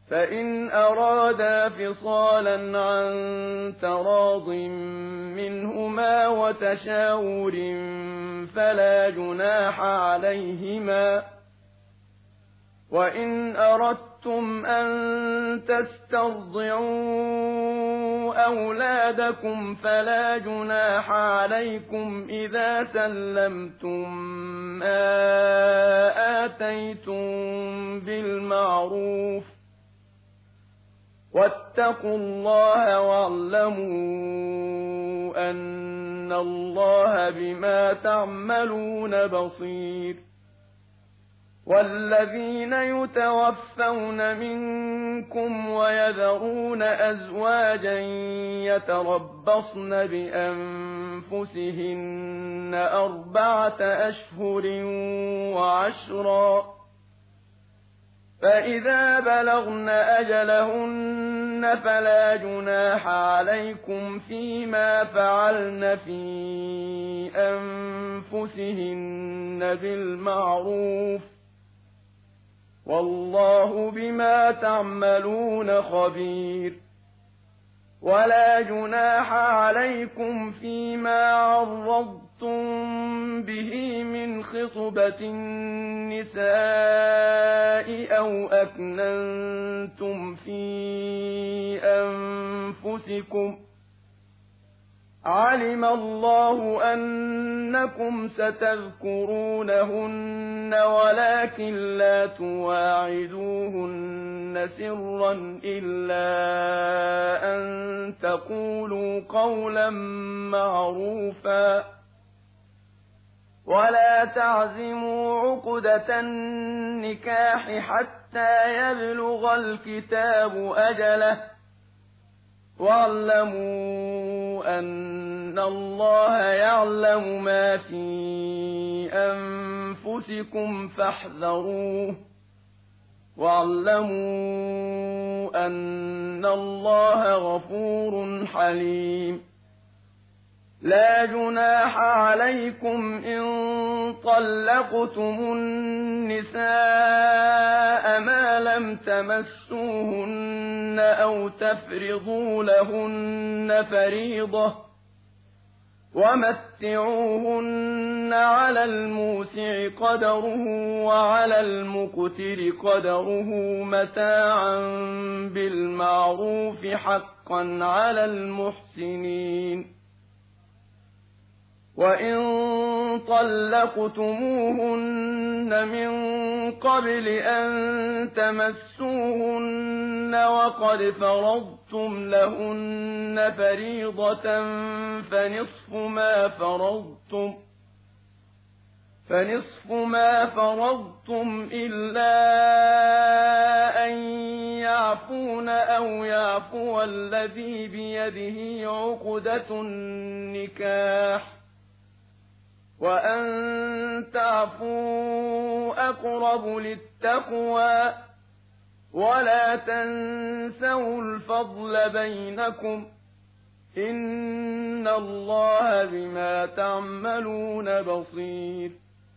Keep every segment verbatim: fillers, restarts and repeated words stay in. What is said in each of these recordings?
فإن أرادا فصالا عن تراض منهما وتشاور فلا جناح عليهما. وإن أردتم أن تسترضعوا أولادكم فلا جناح عليكم إذا سلمتم ما آتيتم بالمعروف. واتقوا الله واعلموا أن الله بما تعملون بصير. والذين يتوفون منكم ويذرون أزواجا يتربصن بأنفسهن أربعة أشهر وعشرا، فإذا بلغن أجلهن فلا جناح عليكم فيما فعلن في أنفسهن بالمعروف، والله بما تعملون خبير. ولا جناح عليكم فيما عرضتم به من خطبة النساء أو أكننتم في أنفسكم، علم الله أنكم ستذكرونهن ولكن لا تواعدوهن سرا إلا أن تقولوا قولا معروفا. ولا تعزموا عقدة النكاح حتى يبلغ الكتاب أجله، واعلموا أن الله يعلم ما في أنفسكم فاحذروه، واعلموا أن الله غفور حليم. لا جناح عليكم إن طلقتم النساء ما لم تمسوهن أو تفرضوا لهن فريضة، ومتعوهن على الموسع قدره وعلى المقتر قدره متاعا بالمعروف حقا على المحسنين. وإن طلقتموهن من قبل أن تمسوهن وقد فرضتم لهن فريضة فنصف ما فرضتم فنصف ما فرضتم إلا أن يعفون أو يعفو الذي بيده عقدة النكاح، وأن تعفوا أقرب للتقوى. ولا تنسوا الفضل بينكم، إن الله بما تعملون بصير.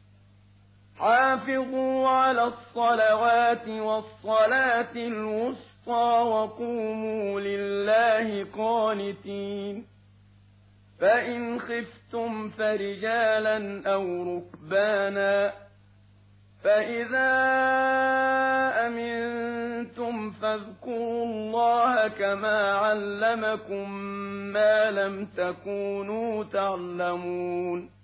حافظوا على الصلوات والصلاة الوسطى وقوموا لله قانتين. فإن خفتم فرجالا أو ركبانا، فإذا أمنتم فاذكروا الله كما علمكم ما لم تكونوا تعلمون.